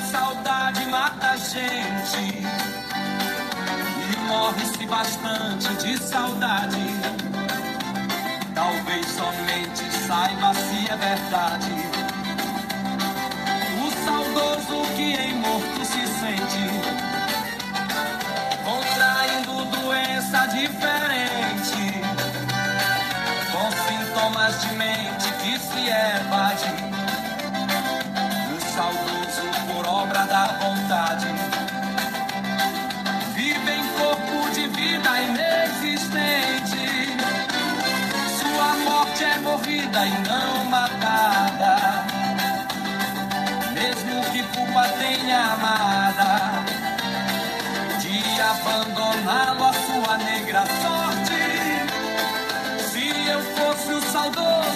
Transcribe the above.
saudade mata a gente e morre-se bastante de saudade. Talvez somente saiba se é verdade. O saudoso que em morto se sente, contraindo doença diferente, com sintomas de mente que se evade. O saudoso por obra da vontade vive em corpo de vida inexistente. Sua morte é morrida e não matada, mesmo que culpa tenha amada de abandoná-lo à sua negra sorte. Se eu fosse o saudoso,